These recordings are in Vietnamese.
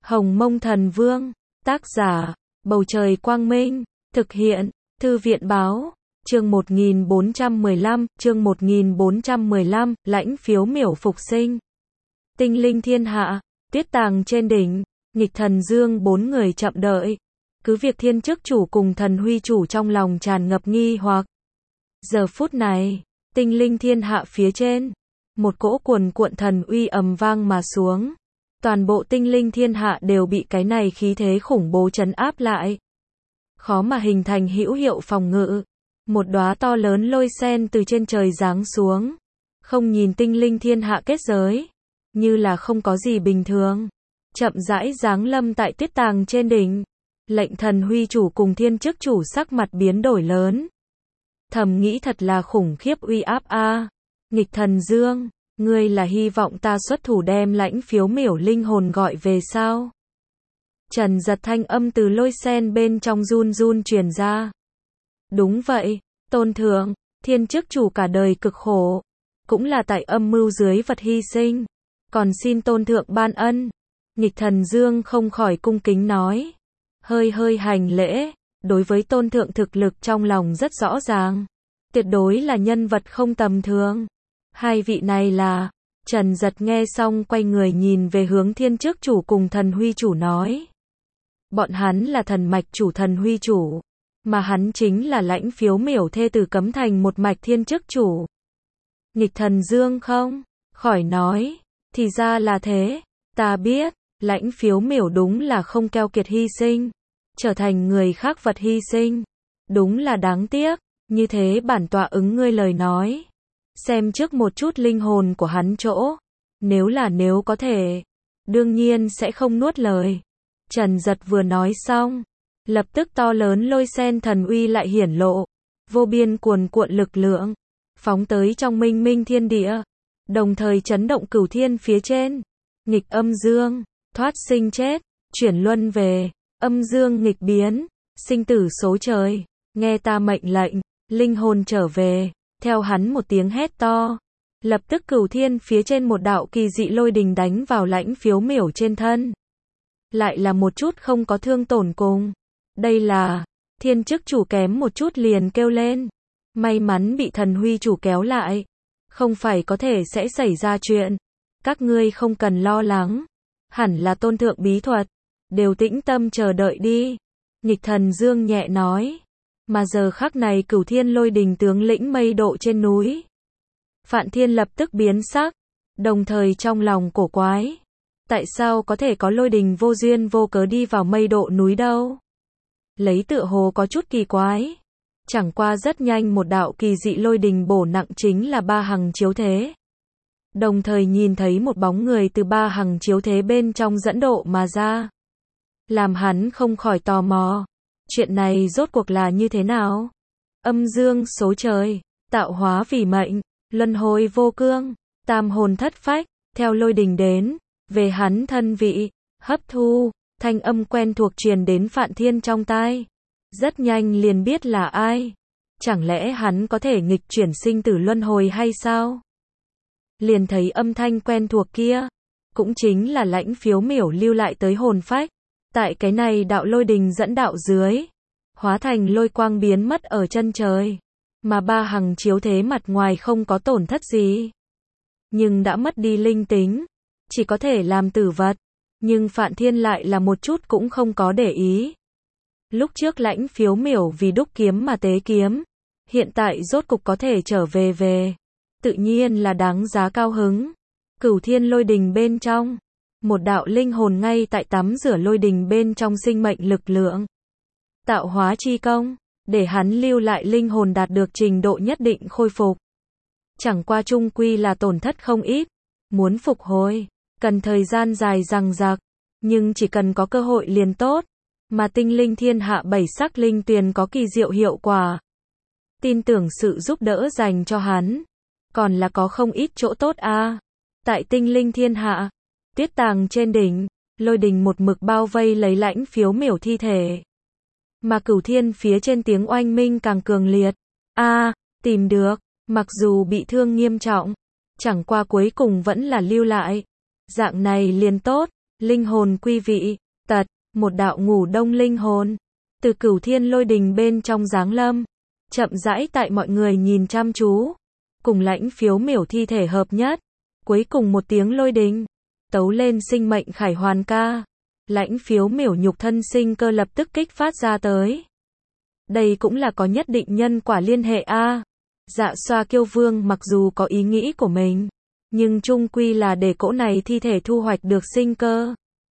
Hồng Mông Thần Vương, tác giả, Bầu Trời Quang Minh, thực hiện, Thư viện Báo, chương 1415, lãnh phiếu miểu phục sinh. Tinh linh thiên hạ, tuyết tàng trên đỉnh, nghịch thần dương bốn người chậm đợi. Cứ việc thiên chức chủ cùng thần huy chủ trong lòng tràn ngập nghi hoặc. Giờ phút này, tinh linh thiên hạ phía trên, một cỗ cuồn cuộn thần uy ầm vang mà xuống. Toàn bộ tinh linh thiên hạ đều bị cái này khí thế khủng bố trấn áp lại. Khó mà hình thành hữu hiệu phòng ngự. Một đóa to lớn lôi sen từ trên trời giáng xuống. Không nhìn tinh linh thiên hạ kết giới. Như là không có gì bình thường. Chậm rãi giáng lâm tại tuyết tàng trên đỉnh. Lệnh thần huy chủ cùng thiên chức chủ sắc mặt biến đổi lớn. Thầm nghĩ thật là khủng khiếp uy áp a. Nghịch thần dương, ngươi là hy vọng ta xuất thủ đem lãnh phiếu miểu linh hồn gọi về sao? Trần Giật thanh âm từ lôi sen bên trong run run truyền ra. Đúng vậy, tôn thượng, thiên chức chủ cả đời cực khổ, cũng là tại âm mưu dưới vật hy sinh, còn xin tôn thượng ban ân. Nghịch thần dương không khỏi cung kính nói, hơi hành lễ, đối với tôn thượng thực lực trong lòng rất rõ ràng, tuyệt đối là nhân vật không tầm thường. Hai vị này là, Trần Giật nghe xong quay người nhìn về hướng thiên chức chủ cùng thần huy chủ nói. Bọn hắn là thần mạch chủ thần huy chủ, mà hắn chính là lãnh phiếu miểu thê tử Cấm Thành một mạch thiên chức chủ. Nghịch thần dương không? Khỏi nói, thì ra là thế, ta biết, lãnh phiếu miểu đúng là không keo kiệt hy sinh, trở thành người khác vật hy sinh. Đúng là đáng tiếc, như thế bản tọa ứng ngươi lời nói. Xem trước một chút linh hồn của hắn chỗ. Nếu có thể, đương nhiên sẽ không nuốt lời. Trần Giật vừa nói xong, lập tức to lớn lôi sen thần uy lại hiển lộ. Vô biên cuồn cuộn lực lượng, phóng tới trong minh minh thiên địa. Đồng thời chấn động cửu thiên phía trên. Nghịch âm dương, thoát sinh chết, chuyển luân về. Âm dương nghịch biến, sinh tử số trời. Nghe ta mệnh lệnh, linh hồn trở về. Theo hắn một tiếng hét to, lập tức cửu thiên phía trên một đạo kỳ dị lôi đình đánh vào lãnh phiếu miểu trên thân. Lại là một chút không có thương tổn cùng. Đây là, thiên chức chủ kém một chút liền kêu lên. May mắn bị thần huy chủ kéo lại. Không phải có thể sẽ xảy ra chuyện. Các ngươi không cần lo lắng. Hẳn là tôn thượng bí thuật. Đều tĩnh tâm chờ đợi đi. Nghịch thần dương nhẹ nói. Mà giờ khắc này cửu thiên lôi đình tướng lĩnh mây độ trên núi. Phạn Thiên lập tức biến sắc, đồng thời trong lòng cổ quái. Tại sao có thể có lôi đình vô duyên vô cớ đi vào mây độ núi đâu? Lấy tựa hồ có chút kỳ quái. Chẳng qua rất nhanh một đạo kỳ dị lôi đình bổ nặng chính là ba hằng chiếu thế. Đồng thời nhìn thấy một bóng người từ ba hằng chiếu thế bên trong dẫn độ mà ra. Làm hắn không khỏi tò mò. Chuyện này rốt cuộc là như thế nào? Âm dương số trời, tạo hóa vì mệnh, luân hồi vô cương, tam hồn thất phách, theo lôi đình đến, về hắn thân vị, hấp thu, thanh âm quen thuộc truyền đến Phạn Thiên trong tai. Rất nhanh liền biết là ai. Chẳng lẽ hắn có thể nghịch chuyển sinh tử luân hồi hay sao? Liền thấy âm thanh quen thuộc kia, cũng chính là lãnh phiếu miểu lưu lại tới hồn phách. Tại cái này đạo lôi đình dẫn đạo dưới, hóa thành lôi quang biến mất ở chân trời. Mà ba hằng chiếu thế mặt ngoài không có tổn thất gì. Nhưng đã mất đi linh tính, chỉ có thể làm tử vật. Nhưng Phạn Thiên lại là một chút cũng không có để ý. Lúc trước lãnh phiếu miểu vì đúc kiếm mà tế kiếm. Hiện tại rốt cục có thể trở về. Tự nhiên là đáng giá cao hứng. Cửu thiên lôi đình bên trong. Một đạo linh hồn ngay tại tắm rửa lôi đình bên trong sinh mệnh lực lượng. Tạo hóa chi công, để hắn lưu lại linh hồn đạt được trình độ nhất định khôi phục. Chẳng qua chung quy là tổn thất không ít. Muốn phục hồi, cần thời gian dài dằng dặc, nhưng chỉ cần có cơ hội liền tốt. Mà tinh linh thiên hạ bảy sắc linh tuyền có kỳ diệu hiệu quả. Tin tưởng sự giúp đỡ dành cho hắn, còn là có không ít chỗ tốt a. Tại tinh linh thiên hạ, tuyết tàng trên đỉnh, lôi đình một mực bao vây lấy lãnh phiếu miểu thi thể. Mà cửu thiên phía trên tiếng oanh minh càng cường liệt. Tìm được, mặc dù bị thương nghiêm trọng, chẳng qua cuối cùng vẫn là lưu lại. Dạng này liền tốt, Linh hồn quy vị, tật, một đạo ngủ đông linh hồn. Từ Cửu Thiên Lôi Đình bên trong giáng lâm. Chậm rãi tại mọi người nhìn chăm chú. Cùng Lãnh Phiếu Miểu thi thể hợp nhất. Cuối cùng một tiếng lôi đình. Tấu lên sinh mệnh khải hoàn ca. Lãnh Phiếu Miểu nhục thân sinh cơ lập tức kích phát ra tới. Đây cũng là có nhất định nhân quả liên hệ a. Dạ Xoa Kiêu Vương mặc dù có ý nghĩ của mình, nhưng chung quy là để cỗ này thi thể thu hoạch được sinh cơ.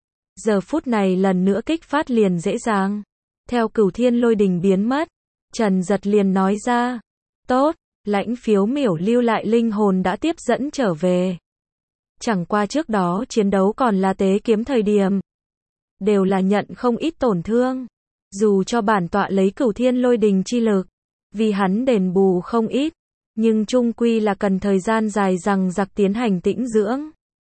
Giờ phút này lần nữa kích phát liền dễ dàng. Theo Cửu Thiên Lôi Đình biến mất, Trần Giật liền nói ra, tốt, Lãnh Phiếu Miểu lưu lại linh hồn đã tiếp dẫn trở về. Chẳng qua trước đó chiến đấu còn là tế kiếm thời điểm, đều là nhận không ít tổn thương. Dù cho bản tọa lấy Cửu Thiên Lôi Đình chi lực, vì hắn đền bù không ít, nhưng chung quy là cần thời gian dài rằng giặc tiến hành tĩnh dưỡng.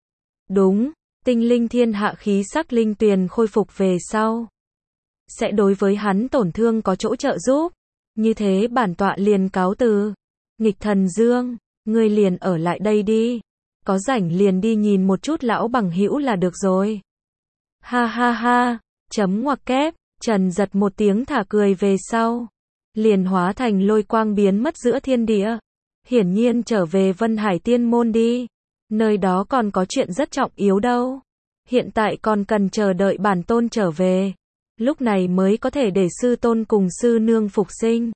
Đúng, tinh linh thiên hạ khí sắc linh tuyền khôi phục về sau, sẽ đối với hắn tổn thương có chỗ trợ giúp. Như thế bản tọa liền cáo từ. Nghịch Thần Dương, ngươi liền ở lại đây đi. Có rảnh liền đi nhìn một chút lão bằng hữu là được rồi. Ha ha ha, chấm ngoặc kép, Trần Giật một tiếng thả cười về sau. Liền hóa thành lôi quang biến mất giữa thiên địa. Hiển nhiên trở về Vân Hải Tiên Môn đi. Nơi đó còn có chuyện rất trọng yếu đâu. Hiện tại còn cần chờ đợi bản tôn trở về. Lúc này mới có thể để sư tôn cùng sư nương phục sinh.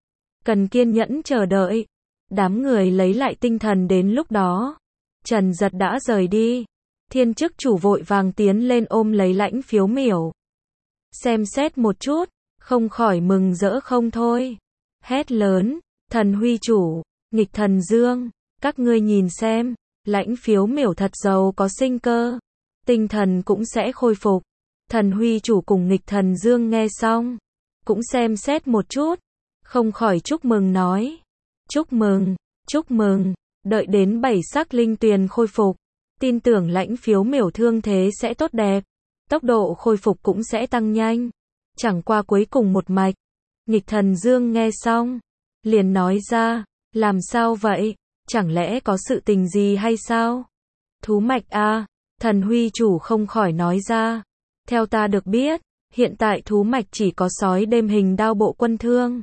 Cần kiên nhẫn chờ đợi. Đám người lấy lại tinh thần đến lúc đó. Trần Giật đã rời đi. Thiên chức chủ vội vàng tiến lên ôm lấy Lãnh Phiếu Miểu. Xem xét một chút, không khỏi mừng rỡ không thôi. Hét lớn, Thần Huy chủ, Nghịch Thần Dương, các ngươi nhìn xem, Lãnh Phiếu Miểu thật giàu có sinh cơ. Tinh thần cũng sẽ khôi phục. Thần Huy chủ cùng Nghịch Thần Dương nghe xong, cũng xem xét một chút, không khỏi chúc mừng nói. Chúc mừng, đợi đến 7 sắc linh tuyền khôi phục, tin tưởng Lãnh Phiếu Miểu thương thế sẽ tốt đẹp, tốc độ khôi phục cũng sẽ tăng nhanh. Chẳng qua cuối cùng một mạch. Nghịch Thần Dương nghe xong, liền nói ra, làm sao vậy, chẳng lẽ có sự tình gì hay sao? Thú mạch a, Thần Huy chủ không khỏi nói ra. Theo ta được biết, hiện tại thú mạch chỉ có sói đêm hình đao bộ quân thương.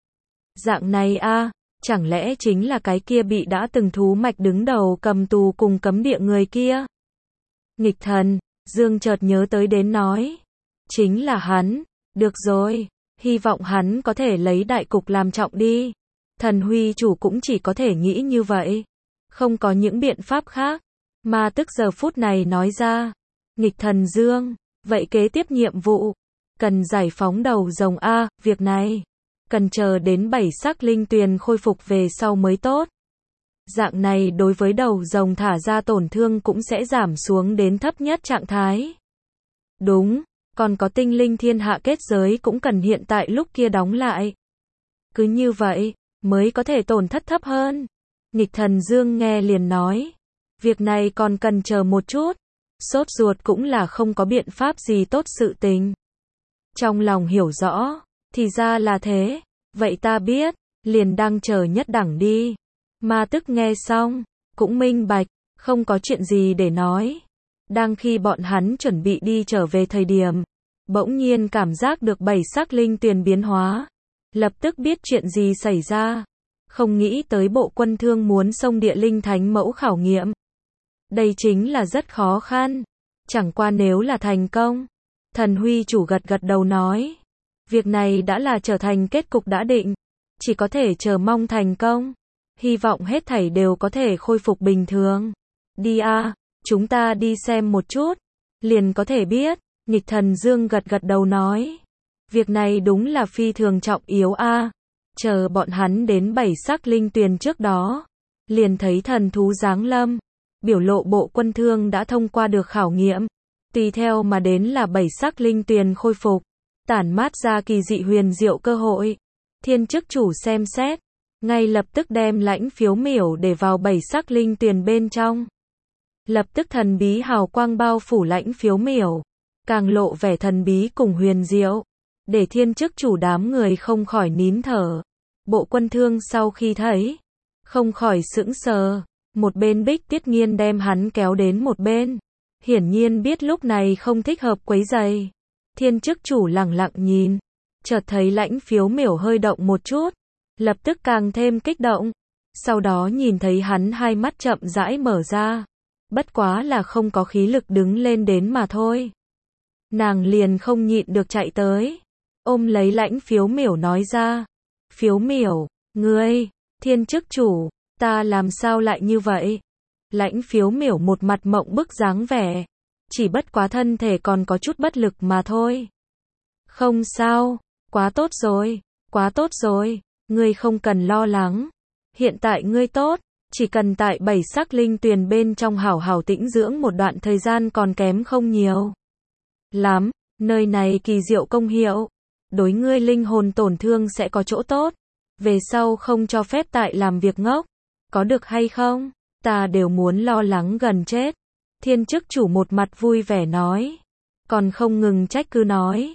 Dạng này a, chẳng lẽ chính là cái kia bị đã từng thú mạch đứng đầu cầm tù cùng cấm địa người kia? Nghịch Thần Dương chợt nhớ tới đến nói, chính là hắn. Được rồi, hy vọng hắn có thể lấy đại cục làm trọng đi. Thần Huy chủ cũng chỉ có thể nghĩ như vậy, không có những biện pháp khác. Mà tức giờ phút này nói ra, Nghịch Thần Dương, vậy kế tiếp nhiệm vụ, cần giải phóng đầu rồng a, việc này cần chờ đến 7 sắc linh tuyền khôi phục về sau mới tốt. Dạng này đối với đầu rồng thả ra tổn thương cũng sẽ giảm xuống đến thấp nhất trạng thái. Đúng, còn có tinh linh thiên hạ kết giới cũng cần hiện tại lúc kia đóng lại. Cứ như vậy, mới có thể tổn thất thấp hơn. Nghịch Thần Dương nghe liền nói, việc này còn cần chờ một chút, sốt ruột cũng là không có biện pháp gì tốt sự tình. Trong lòng hiểu rõ, thì ra là thế, vậy ta biết, liền đang chờ nhất đẳng đi. Ma Tức nghe xong, cũng minh bạch, không có chuyện gì để nói. Đang khi bọn hắn chuẩn bị đi trở về thời điểm, bỗng nhiên cảm giác được 7 sắc linh tuyền biến hóa. Lập tức biết chuyện gì xảy ra. Không nghĩ tới bộ quân thương muốn xông địa linh thánh mẫu khảo nghiệm. Đây chính là rất khó khăn. Chẳng qua nếu là thành công. Thần Huy chủ gật gật đầu nói, việc này đã là trở thành kết cục đã định. Chỉ có thể chờ mong thành công. Hy vọng hết thảy đều có thể khôi phục bình thường. Đi a, chúng ta đi xem một chút, liền có thể biết. Nghịch Thần Dương gật gật đầu nói, việc này đúng là phi thường trọng yếu a. Chờ bọn hắn đến 7 sắc linh tuyền trước đó, liền thấy thần thú giáng lâm, biểu lộ bộ quân thương đã thông qua được khảo nghiệm, tùy theo mà đến là 7 sắc linh tuyền khôi phục, tản mát ra kỳ dị huyền diệu cơ hội. Thiên chức chủ xem xét, ngay lập tức đem Lãnh Phiếu Miểu để vào 7 sắc linh tuyền bên trong. Lập tức thần bí hào quang bao phủ Lãnh Phiếu Miểu, càng lộ vẻ thần bí cùng huyền diệu, để thiên chức chủ đám người không khỏi nín thở. Bộ quân thương sau khi thấy, không khỏi sững sờ, một bên Bích Tiết Nghiên đem hắn kéo đến một bên, hiển nhiên biết lúc này không thích hợp quấy rầy. Thiên chức chủ lẳng lặng nhìn, chợt thấy Lãnh Phiếu Miểu hơi động một chút, lập tức càng thêm kích động. Sau đó nhìn thấy hắn hai mắt chậm rãi mở ra, bất quá là không có khí lực đứng lên đến mà thôi. Nàng liền không nhịn được chạy tới, ôm lấy Lãnh Phiếu Miểu nói ra, Phiếu Miểu, ngươi, thiên chức chủ, ta làm sao lại như vậy? Lãnh Phiếu Miểu một mặt mộng bức dáng vẻ, chỉ bất quá thân thể còn có chút bất lực mà thôi. Không sao, quá tốt rồi, ngươi không cần lo lắng. Hiện tại ngươi tốt, chỉ cần tại 7 sắc linh tuyền bên trong hảo hảo tĩnh dưỡng một đoạn thời gian còn kém không nhiều lắm, nơi này kỳ diệu công hiệu, đối ngươi linh hồn tổn thương sẽ có chỗ tốt, về sau không cho phép tại làm việc ngốc, có được hay không? Ta đều muốn lo lắng gần chết. Thiên chức chủ một mặt vui vẻ nói, còn không ngừng trách cứ nói,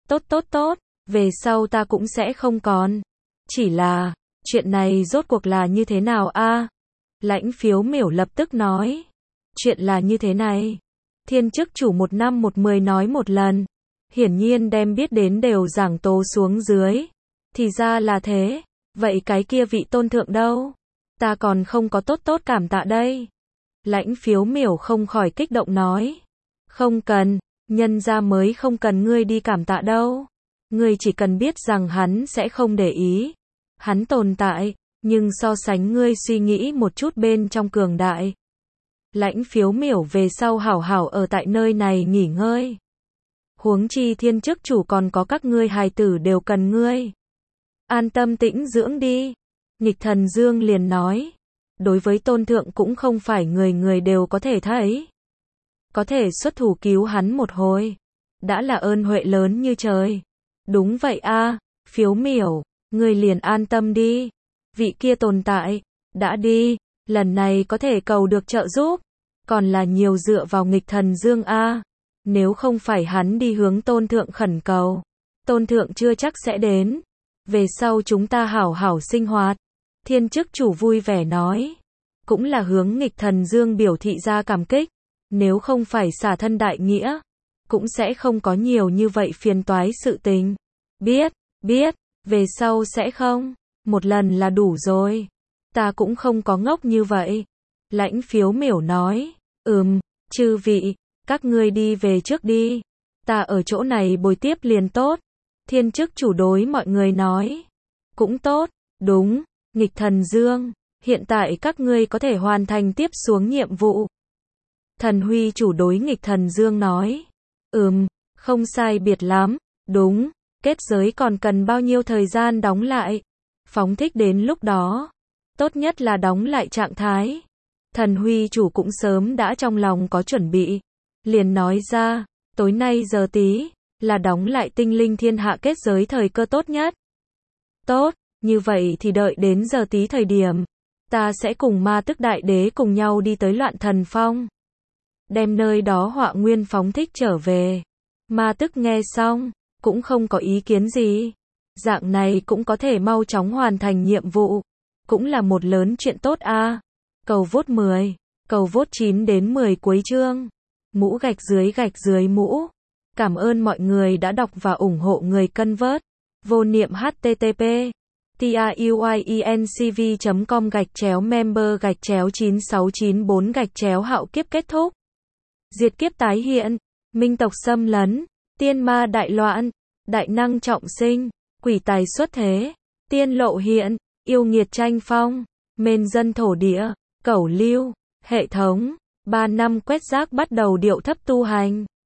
tốt, về sau ta cũng sẽ không còn. Chỉ là, chuyện này rốt cuộc là như thế nào a? Lãnh Phiếu Miểu lập tức nói, chuyện là như thế này. Thiên chức chủ một năm một mười nói một lần, hiển nhiên đem biết đến đều giảng tố xuống dưới. Thì ra là thế, vậy cái kia vị tôn thượng đâu? Ta còn không có tốt cảm tạ đây. Lãnh Phiếu Miểu không khỏi kích động nói, không cần, nhân gia mới không cần ngươi đi cảm tạ đâu. Ngươi chỉ cần biết rằng hắn sẽ không để ý. Hắn tồn tại, nhưng so sánh ngươi suy nghĩ một chút bên trong cường đại. Lãnh Phiếu Miểu về sau hảo hảo ở tại nơi này nghỉ ngơi. Huống chi thiên chức chủ còn có các ngươi hài tử đều cần ngươi. An tâm tĩnh dưỡng đi. Nghịch Thần Dương liền nói, đối với tôn thượng cũng không phải người người đều có thể thấy. Có thể xuất thủ cứu hắn một hồi, đã là ơn huệ lớn như trời. Đúng vậy a, Phiếu Miểu, ngươi liền an tâm đi. Vị kia tồn tại, đã đi, lần này có thể cầu được trợ giúp, còn là nhiều dựa vào Nghịch Thần Dương a. Nếu không phải hắn đi hướng tôn thượng khẩn cầu, tôn thượng chưa chắc sẽ đến. Về sau chúng ta hảo hảo sinh hoạt. Thiên chức chủ vui vẻ nói, cũng là hướng Nghịch Thần Dương biểu thị ra cảm kích. Nếu không phải xả thân đại nghĩa, cũng sẽ không có nhiều như vậy phiền toái sự tình. Biết, về sau sẽ không, một lần là đủ rồi. Ta cũng không có ngốc như vậy. Lãnh Phiếu Miểu nói, chư vị, các ngươi đi về trước đi. Ta ở chỗ này bồi tiếp liền tốt. Thiên chức chủ đối mọi người nói, cũng tốt, đúng, Nghịch Thần Dương, hiện tại các ngươi có thể hoàn thành tiếp xuống nhiệm vụ. Thần Huy chủ đối Nghịch Thần Dương nói, không sai biệt lắm, đúng, kết giới còn cần bao nhiêu thời gian đóng lại? Phóng thích đến lúc đó, tốt nhất là đóng lại trạng thái. Thần Huy chủ cũng sớm đã trong lòng có chuẩn bị, liền nói ra, tối nay giờ tí, là đóng lại tinh linh thiên hạ kết giới thời cơ tốt nhất. Tốt, như vậy thì đợi đến giờ tí thời điểm, ta sẽ cùng Ma Tức Đại Đế cùng nhau đi tới Loạn Thần Phong. Đem nơi đó họa nguyên phóng thích trở về. Ma Tức nghe xong, cũng không có ý kiến gì. Dạng này cũng có thể mau chóng hoàn thành nhiệm vụ. Cũng là một lớn chuyện tốt a. Cầu vote 10, cầu vote 9 đến 10 cuối chương. Mũ gạch dưới mũ. Cảm ơn mọi người đã đọc và ủng hộ người cân vớt. Vô niệm http truyencv.com/member/9694 hạo kiếp kết thúc. Diệt kiếp tái hiện, minh tộc xâm lấn, tiên ma đại loạn, đại năng trọng sinh, quỷ tài xuất thế, tiên lộ hiện, yêu nghiệt tranh phong, mên dân thổ địa, cẩu lưu, hệ thống, 3 năm quét rác bắt đầu điệu thấp tu hành.